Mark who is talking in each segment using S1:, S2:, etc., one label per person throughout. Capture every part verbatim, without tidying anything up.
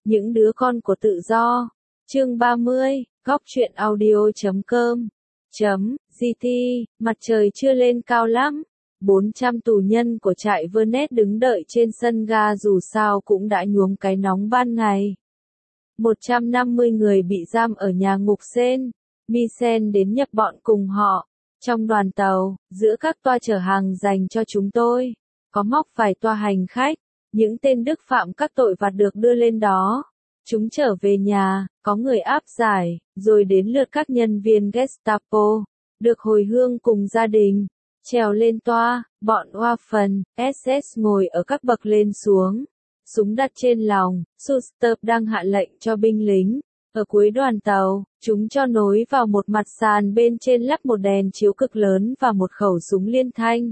S1: Những đứa con của tự do. Chương ba mươi, góc truyện audio chấm com. Chấm, giê tê, mặt trời chưa lên cao lắm. bốn trăm tù nhân của trại Vernet đứng đợi trên sân ga dù sao cũng đã nhuốm cái nóng ban ngày. một trăm năm mươi người bị giam ở nhà ngục Sen. Misen đến nhập bọn cùng họ. Trong đoàn tàu, giữa các toa chở hàng dành cho chúng tôi, có móc vài toa hành khách. Những tên đức phạm các tội vặt được đưa lên đó. Chúng trở về nhà, có người áp giải, rồi đến lượt các nhân viên Gestapo, được hồi hương cùng gia đình. Trèo lên toa, bọn Waffen, ét ét ngồi ở các bậc lên xuống. Súng đặt trên lòng, Schuster đang hạ lệnh cho binh lính. Ở cuối đoàn tàu, chúng cho nối vào một mặt sàn bên trên lắp một đèn chiếu cực lớn và một khẩu súng liên thanh.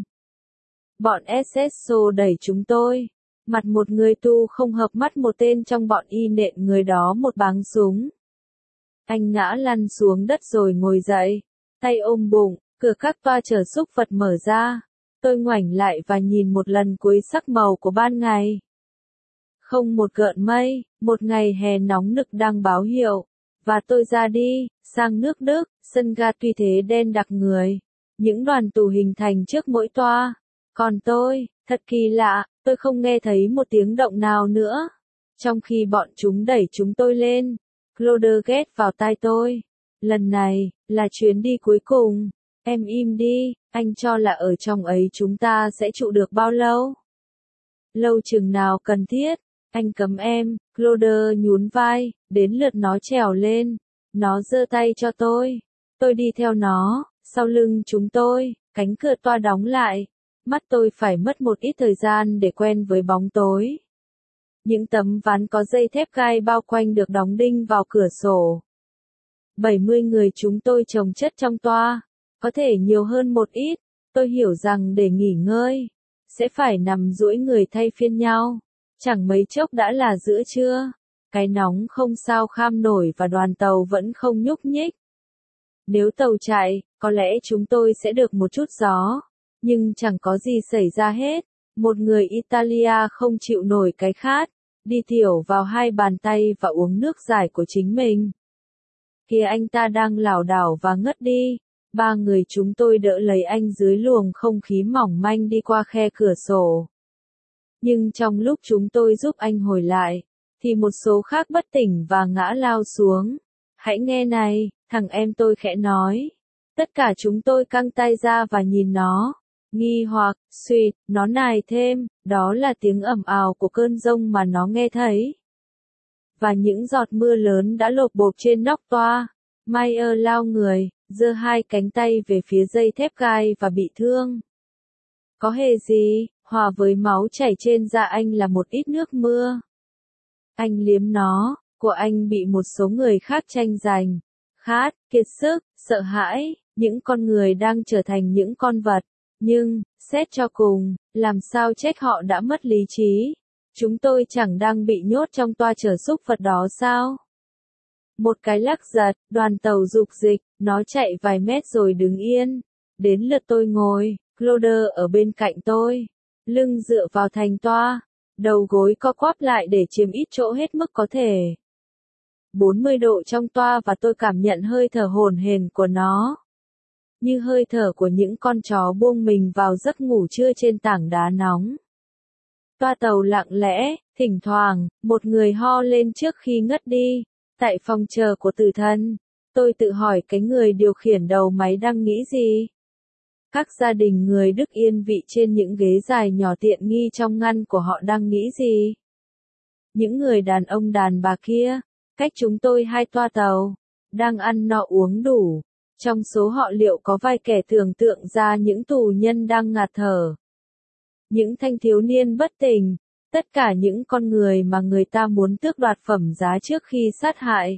S1: Bọn ét ét xô đẩy chúng tôi. Mặt một người tu không hợp mắt một tên trong bọn y nện người đó một báng súng. Anh ngã lăn xuống đất rồi ngồi dậy, tay ôm bụng, cửa các toa chở súc vật mở ra. Tôi ngoảnh lại và nhìn một lần cuối sắc màu của ban ngày. Không một gợn mây, một ngày hè nóng nực đang báo hiệu. Và tôi ra đi, sang nước Đức, sân ga tuy thế đen đặc người. Những đoàn tù hình thành trước mỗi toa. Còn tôi, thật kỳ lạ, tôi không nghe thấy một tiếng động nào nữa. Trong khi bọn chúng đẩy chúng tôi lên, Claude ghét vào tai tôi. Lần này, là chuyến đi cuối cùng. Em im đi, anh cho là ở trong ấy chúng ta sẽ trụ được bao lâu? Lâu chừng nào cần thiết, anh cấm em, Claude nhún vai, đến lượt nó trèo lên. Nó giơ tay cho tôi. Tôi đi theo nó, sau lưng chúng tôi, cánh cửa toa đóng lại. Mắt tôi phải mất một ít thời gian để quen với bóng tối. Những tấm ván có dây thép gai bao quanh được đóng đinh vào cửa sổ. bảy mươi người chúng tôi chồng chất trong toa. Có thể nhiều hơn một ít. Tôi hiểu rằng để nghỉ ngơi, sẽ phải nằm duỗi người thay phiên nhau. Chẳng mấy chốc đã là giữa trưa. Cái nóng không sao kham nổi và đoàn tàu vẫn không nhúc nhích. Nếu tàu chạy, có lẽ chúng tôi sẽ được một chút gió. Nhưng chẳng có gì xảy ra hết. Một người Italia không chịu nổi cái khát, đi tiểu vào hai bàn tay và uống nước giải của chính mình. Kìa anh ta đang lảo đảo và ngất đi. Ba người chúng tôi đỡ lấy anh dưới luồng không khí mỏng manh đi qua khe cửa sổ. Nhưng trong lúc chúng tôi giúp anh hồi lại, thì một số khác bất tỉnh và ngã lao xuống. Hãy nghe này, thằng em tôi khẽ nói. Tất cả chúng tôi căng tay ra và nhìn nó. Nghi hoặc, suýt, nó nài thêm, đó là tiếng ầm ào của cơn giông mà nó nghe thấy. Và những giọt mưa lớn đã lộp bộp trên nóc toa. Meyer lao người, giơ hai cánh tay về phía dây thép gai và bị thương. Có hề gì, hòa với máu chảy trên da anh là một ít nước mưa. Anh liếm nó, của anh bị một số người khác tranh giành. Khát, kiệt sức, sợ hãi, những con người đang trở thành những con vật. Nhưng, xét cho cùng, làm sao trách họ đã mất lý trí? Chúng tôi chẳng đang bị nhốt trong toa chở súc vật đó sao? Một cái lắc giật, đoàn tàu dục dịch, nó chạy vài mét rồi đứng yên. Đến lượt tôi ngồi, Claude ở bên cạnh tôi, lưng dựa vào thành toa, đầu gối co quắp lại để chiếm ít chỗ hết mức có thể. bốn mươi độ trong toa và tôi cảm nhận hơi thở hổn hển của nó. Như hơi thở của những con chó buông mình vào giấc ngủ trưa trên tảng đá nóng. Toa tàu lặng lẽ, thỉnh thoảng, một người ho lên trước khi ngất đi. Tại phòng chờ của tử thần, tôi tự hỏi cái người điều khiển đầu máy đang nghĩ gì. Các gia đình người Đức yên vị trên những ghế dài nhỏ tiện nghi trong ngăn của họ đang nghĩ gì. Những người đàn ông đàn bà kia, cách chúng tôi hai toa tàu, đang ăn no uống đủ. Trong số họ liệu có vài kẻ tưởng tượng ra những tù nhân đang ngạt thở. Những thanh thiếu niên bất tỉnh, tất cả những con người mà người ta muốn tước đoạt phẩm giá trước khi sát hại.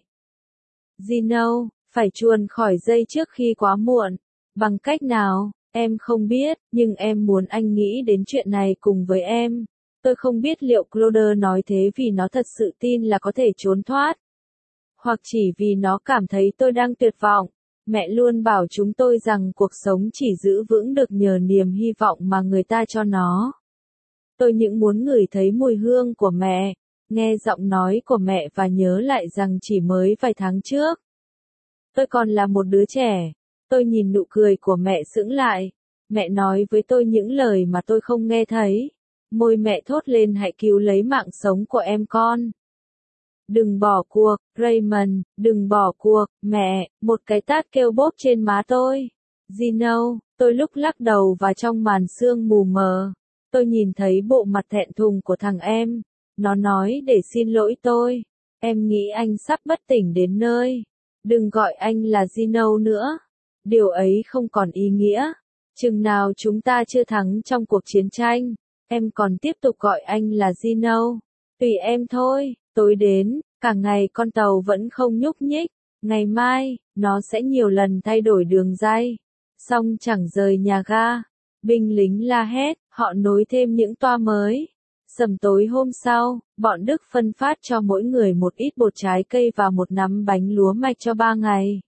S1: Gino, phải chuồn khỏi dây trước khi quá muộn. Bằng cách nào, em không biết, nhưng em muốn anh nghĩ đến chuyện này cùng với em. Tôi không biết liệu Claude nói thế vì nó thật sự tin là có thể trốn thoát. Hoặc chỉ vì nó cảm thấy tôi đang tuyệt vọng. Mẹ luôn bảo chúng tôi rằng cuộc sống chỉ giữ vững được nhờ niềm hy vọng mà người ta cho nó. Tôi những muốn ngửi thấy mùi hương của mẹ, nghe giọng nói của mẹ và nhớ lại rằng chỉ mới vài tháng trước. Tôi còn là một đứa trẻ. Tôi nhìn nụ cười của mẹ sững lại. Mẹ nói với tôi những lời mà tôi không nghe thấy. Môi mẹ thốt lên hãy cứu lấy mạng sống của em con. Đừng bỏ cuộc, Raymond, đừng bỏ cuộc, mẹ, một cái tát kêu bốp trên má tôi. Gino, tôi lúc lắc đầu và trong màn sương mù mờ, tôi nhìn thấy bộ mặt thẹn thùng của thằng em. Nó nói để xin lỗi tôi. Em nghĩ anh sắp bất tỉnh đến nơi. Đừng gọi anh là Gino nữa. Điều ấy không còn ý nghĩa. Chừng nào chúng ta chưa thắng trong cuộc chiến tranh, em còn tiếp tục gọi anh là Gino. Tùy em thôi. Tối đến, cả ngày con tàu vẫn không nhúc nhích. Ngày mai, nó sẽ nhiều lần thay đổi đường ray. Xong chẳng rời nhà ga. Binh lính la hét, họ nối thêm những toa mới. Sầm tối hôm sau, bọn Đức phân phát cho mỗi người một ít bột trái cây và một nắm bánh lúa mạch cho ba ngày.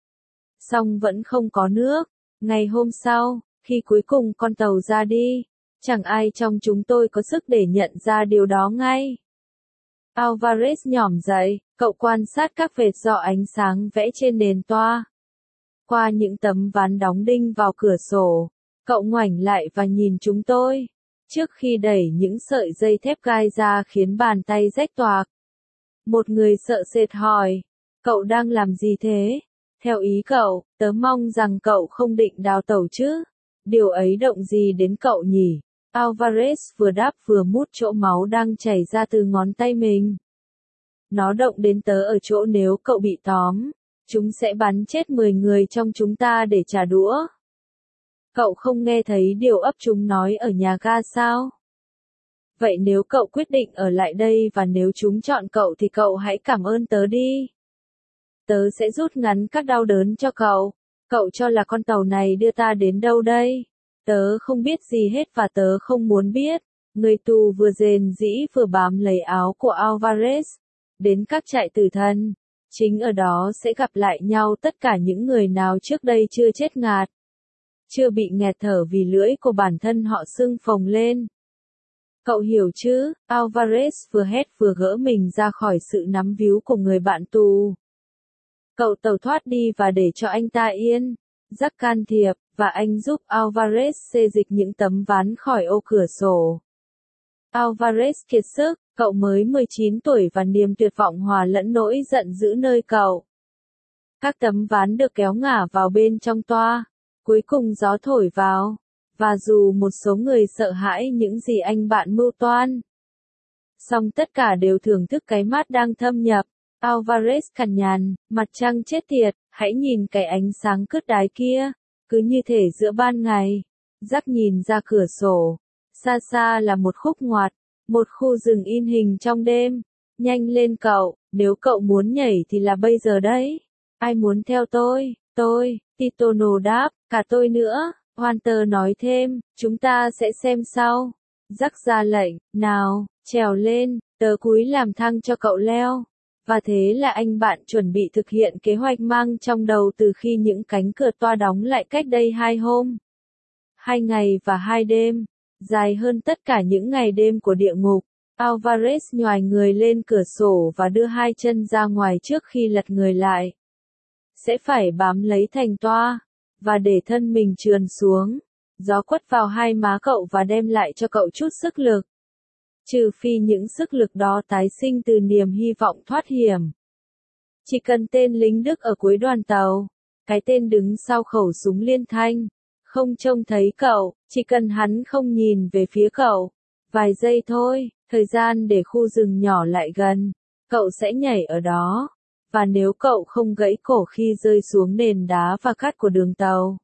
S1: Xong vẫn không có nước. Ngày hôm sau, khi cuối cùng con tàu ra đi, chẳng ai trong chúng tôi có sức để nhận ra điều đó ngay. Alvarez nhỏm dậy, cậu quan sát các vệt giọ ánh sáng vẽ trên nền toa. Qua những tấm ván đóng đinh vào cửa sổ, cậu ngoảnh lại và nhìn chúng tôi. Trước khi đẩy những sợi dây thép gai ra khiến bàn tay rách toạc. Một người sợ sệt hỏi, cậu đang làm gì thế? Theo ý cậu, tớ mong rằng cậu không định đào tẩu chứ. Điều ấy động gì đến cậu nhỉ? Alvarez vừa đáp vừa mút chỗ máu đang chảy ra từ ngón tay mình. Nó động đến tớ ở chỗ nếu cậu bị tóm, chúng sẽ bắn chết mười người trong chúng ta để trả đũa. Cậu không nghe thấy điều ấp chúng nói ở nhà ga sao? Vậy nếu cậu quyết định ở lại đây và nếu chúng chọn cậu thì cậu hãy cảm ơn tớ đi. Tớ sẽ rút ngắn các đau đớn cho cậu. Cậu cho là con tàu này đưa ta đến đâu đây? Tớ không biết gì hết và tớ không muốn biết. Người tù vừa rền rĩ vừa bám lấy áo của Alvarez. Đến các trại tử thần. Chính ở đó sẽ gặp lại nhau tất cả những người nào trước đây chưa chết ngạt. Chưa bị nghẹt thở vì lưỡi của bản thân họ sưng phồng lên. Cậu hiểu chứ? Alvarez vừa hét vừa gỡ mình ra khỏi sự nắm víu của người bạn tù. Cậu tẩu thoát đi và để cho anh ta yên. Jack can thiệp, và anh giúp Alvarez xê dịch những tấm ván khỏi ô cửa sổ. Alvarez kiệt sức, cậu mới mười chín tuổi và niềm tuyệt vọng hòa lẫn nỗi giận dữ nơi cậu. Các tấm ván được kéo ngả vào bên trong toa. Cuối cùng gió thổi vào. Và dù một số người sợ hãi những gì anh bạn mưu toan, song tất cả đều thưởng thức cái mát đang thâm nhập. Alvarez cằn nhằn, mặt trăng chết tiệt, hãy nhìn cái ánh sáng cứt đái kia, cứ như thể giữa ban ngày. Jack nhìn ra cửa sổ, xa xa là một khúc ngoặt, một khu rừng in hình trong đêm. Nhanh lên cậu, nếu cậu muốn nhảy thì là bây giờ đấy. Ai muốn theo tôi? Tôi, Titono đáp, cả tôi nữa. Walter nói thêm, chúng ta sẽ xem sau. Jack ra lệnh, nào, trèo lên, tớ cúi làm thang cho cậu leo. Và thế là anh bạn chuẩn bị thực hiện kế hoạch mang trong đầu từ khi những cánh cửa toa đóng lại cách đây hai hôm. Hai ngày và hai đêm, dài hơn tất cả những ngày đêm của địa ngục. Alvarez nhoài người lên cửa sổ và đưa hai chân ra ngoài trước khi lật người lại. Sẽ phải bám lấy thành toa, và để thân mình trườn xuống. Gió quất vào hai má cậu và đem lại cho cậu chút sức lực. Trừ phi những sức lực đó tái sinh từ niềm hy vọng thoát hiểm. Chỉ cần tên lính Đức ở cuối đoàn tàu, cái tên đứng sau khẩu súng liên thanh, không trông thấy cậu, chỉ cần hắn không nhìn về phía cậu. Vài giây thôi, thời gian để khu rừng nhỏ lại gần, cậu sẽ nhảy ở đó. Và nếu cậu không gãy cổ khi rơi xuống nền đá và cát của đường tàu,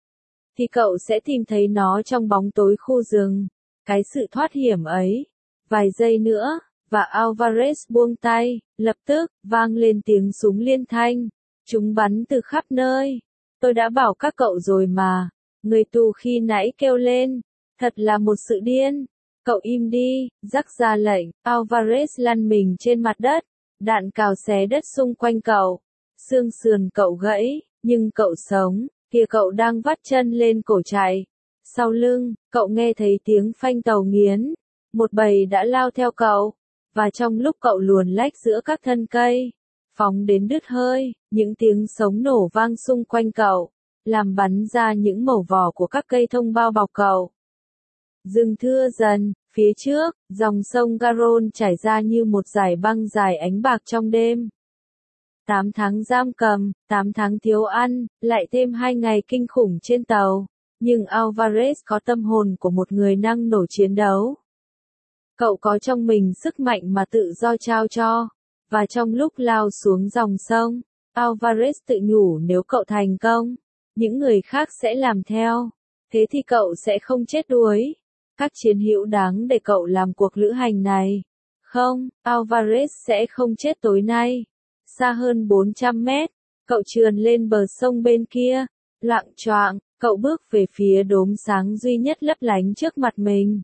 S1: thì cậu sẽ tìm thấy nó trong bóng tối khu rừng. Cái sự thoát hiểm ấy. Vài giây nữa, và Alvarez buông tay, lập tức, vang lên tiếng súng liên thanh. Chúng bắn từ khắp nơi. Tôi đã bảo các cậu rồi mà. Người tù khi nãy kêu lên. Thật là một sự điên. Cậu im đi, Jack ra lệnh. Alvarez lăn mình trên mặt đất. Đạn cào xé đất xung quanh cậu. Xương sườn cậu gãy, nhưng cậu sống. Kìa cậu đang vắt chân lên cổ chạy. Sau lưng, cậu nghe thấy tiếng phanh tàu nghiến. Một bầy đã lao theo cậu. Và trong lúc cậu luồn lách giữa các thân cây, phóng đến đứt hơi, những tiếng súng nổ vang xung quanh cậu, làm bắn ra những mẩu vỏ của các cây thông bao bọc cậu. Rừng thưa dần, phía trước, dòng sông Garonne chảy ra như một dải băng dài ánh bạc trong đêm. Tám tháng giam cầm, tám tháng thiếu ăn, lại thêm hai ngày kinh khủng trên tàu. Nhưng Alvarez có tâm hồn của một người năng nổ chiến đấu. Cậu có trong mình sức mạnh mà tự do trao cho. Và trong lúc lao xuống dòng sông, Alvarez tự nhủ nếu cậu thành công, những người khác sẽ làm theo. Thế thì cậu sẽ không chết đuối. Các chiến hữu đáng để cậu làm cuộc lữ hành này. Không, Alvarez sẽ không chết tối nay. Xa hơn bốn trăm mét, cậu trườn lên bờ sông bên kia, loạng choạng, cậu bước về phía đốm sáng duy nhất lấp lánh trước mặt mình.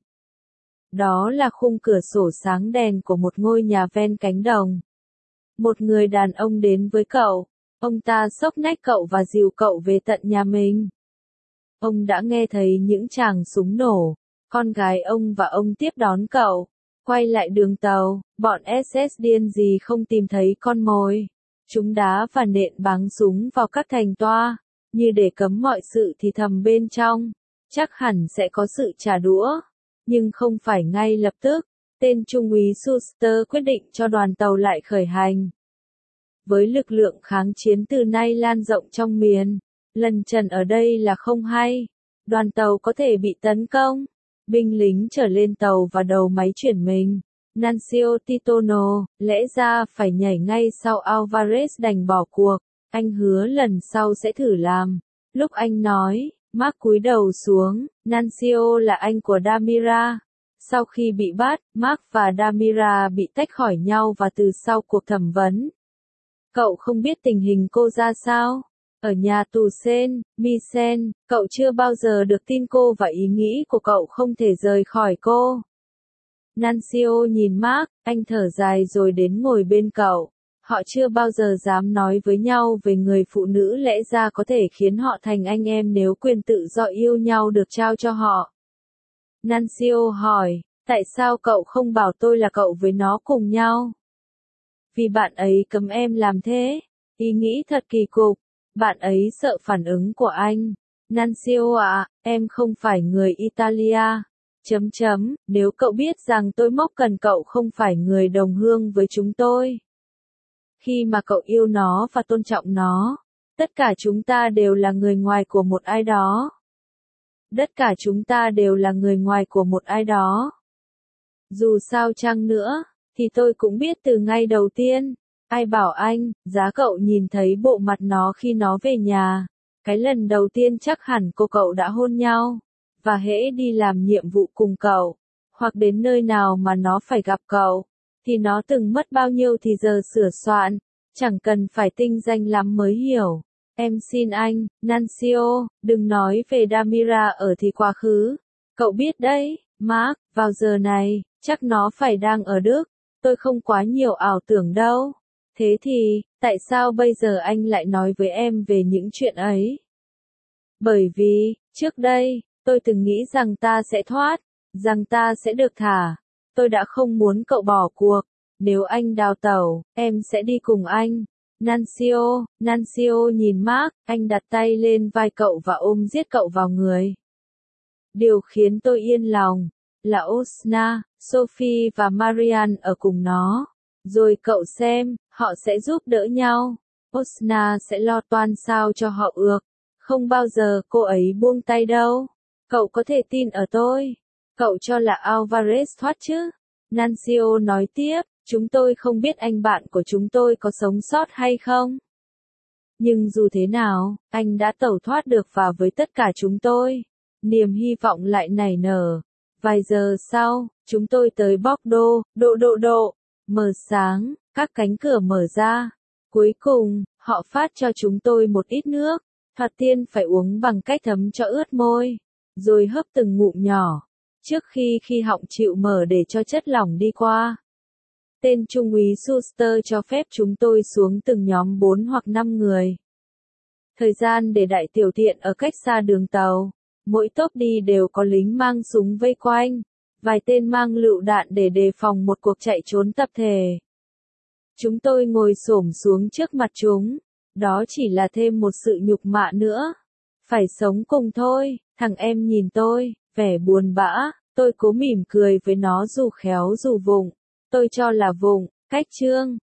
S1: Đó là khung cửa sổ sáng đèn của một ngôi nhà ven cánh đồng. Một người đàn ông đến với cậu, ông ta xốc nách cậu và dìu cậu về tận nhà mình. Ông đã nghe thấy những tràng súng nổ, con gái ông và ông tiếp đón cậu. Quay lại đường tàu, bọn ét ét điên gì không tìm thấy con mồi. Chúng đá và nện báng súng vào các thành toa, như để cấm mọi sự thì thầm bên trong. Chắc hẳn sẽ có sự trả đũa, nhưng không phải ngay lập tức. Tên Trung úy Schuster quyết định cho đoàn tàu lại khởi hành. Với lực lượng kháng chiến từ nay lan rộng trong miền, lần trần ở đây là không hay. Đoàn tàu có thể bị tấn công. Binh lính trở lên tàu và đầu máy chuyển mình. Nancio Titono, lẽ ra phải nhảy ngay sau Alvarez đành bỏ cuộc. Anh hứa lần sau sẽ thử làm. Lúc anh nói, Mark cúi đầu xuống. Nancio là anh của Damira. Sau khi bị bắt, Mark và Damira bị tách khỏi nhau và từ sau cuộc thẩm vấn. Cậu không biết tình hình cô ra sao? Ở nhà tù Sen, Misen, cậu chưa bao giờ được tin cô và ý nghĩ của cậu không thể rời khỏi cô. Nancio nhìn Mark, anh thở dài rồi đến ngồi bên cậu. Họ chưa bao giờ dám nói với nhau về người phụ nữ lẽ ra có thể khiến họ thành anh em nếu quyền tự do yêu nhau được trao cho họ. Nancio hỏi, tại sao cậu không bảo tôi là cậu với nó cùng nhau? Vì bạn ấy cấm em làm thế. Ý nghĩ thật kỳ cục. Bạn ấy sợ phản ứng của anh. Nancio ạ, em không phải người Italia. Chấm chấm, nếu cậu biết rằng tôi mốc cần cậu không phải người đồng hương với chúng tôi. Khi mà cậu yêu nó và tôn trọng nó, tất cả chúng ta đều là người ngoài của một ai đó. Tất cả chúng ta đều là người ngoài của một ai đó. Dù sao chăng nữa, thì tôi cũng biết từ ngay đầu tiên. Ai bảo anh, giá cậu nhìn thấy bộ mặt nó khi nó về nhà. Cái lần đầu tiên chắc hẳn cô cậu đã hôn nhau. Và hễ đi làm nhiệm vụ cùng cậu, hoặc đến nơi nào mà nó phải gặp cậu, thì nó từng mất bao nhiêu thì giờ sửa soạn, chẳng cần phải tinh danh lắm mới hiểu. Em xin anh, Nancio, đừng nói về Damira ở thì quá khứ. Cậu biết đấy, Mark, vào giờ này, chắc nó phải đang ở Đức. Tôi không quá nhiều ảo tưởng đâu. Thế thì, tại sao bây giờ anh lại nói với em về những chuyện ấy? Bởi vì, trước đây, tôi từng nghĩ rằng ta sẽ thoát, rằng ta sẽ được thả. Tôi đã không muốn cậu bỏ cuộc. Nếu anh đào tẩu, em sẽ đi cùng anh. Nancio, Nancio nhìn Mark, anh đặt tay lên vai cậu và ôm giết cậu vào người. Điều khiến tôi yên lòng, là Osna, Sophie và Marianne ở cùng nó. Rồi cậu xem, họ sẽ giúp đỡ nhau. Osna sẽ lo toan sao cho họ ược. Không bao giờ cô ấy buông tay đâu. Cậu có thể tin ở tôi. Cậu cho là Alvarez thoát chứ? Nancio nói tiếp, chúng tôi không biết anh bạn của chúng tôi có sống sót hay không. Nhưng dù thế nào, anh đã tẩu thoát được và với tất cả chúng tôi. Niềm hy vọng lại nảy nở. Vài giờ sau, chúng tôi tới Bordeaux, độ độ độ. Mờ sáng, các cánh cửa mở ra. Cuối cùng, họ phát cho chúng tôi một ít nước. Thoạt tiên phải uống bằng cách thấm cho ướt môi. Rồi hấp từng ngụm nhỏ. Trước khi khi họng chịu mở để cho chất lỏng đi qua. Tên Trung úy Schuster cho phép chúng tôi xuống từng nhóm bốn hoặc năm người. Thời gian để đại tiểu tiện ở cách xa đường tàu. Mỗi tốp đi đều có lính mang súng vây quanh. vài tên mang lựu đạn để đề phòng một cuộc chạy trốn tập thể. Chúng tôi ngồi xổm xuống trước mặt chúng. Đó chỉ là thêm một sự nhục mạ nữa. Phải sống cùng thôi, thằng em nhìn tôi, vẻ buồn bã, tôi cố mỉm cười với nó dù khéo dù vụng. Tôi cho là vụng, cách chương.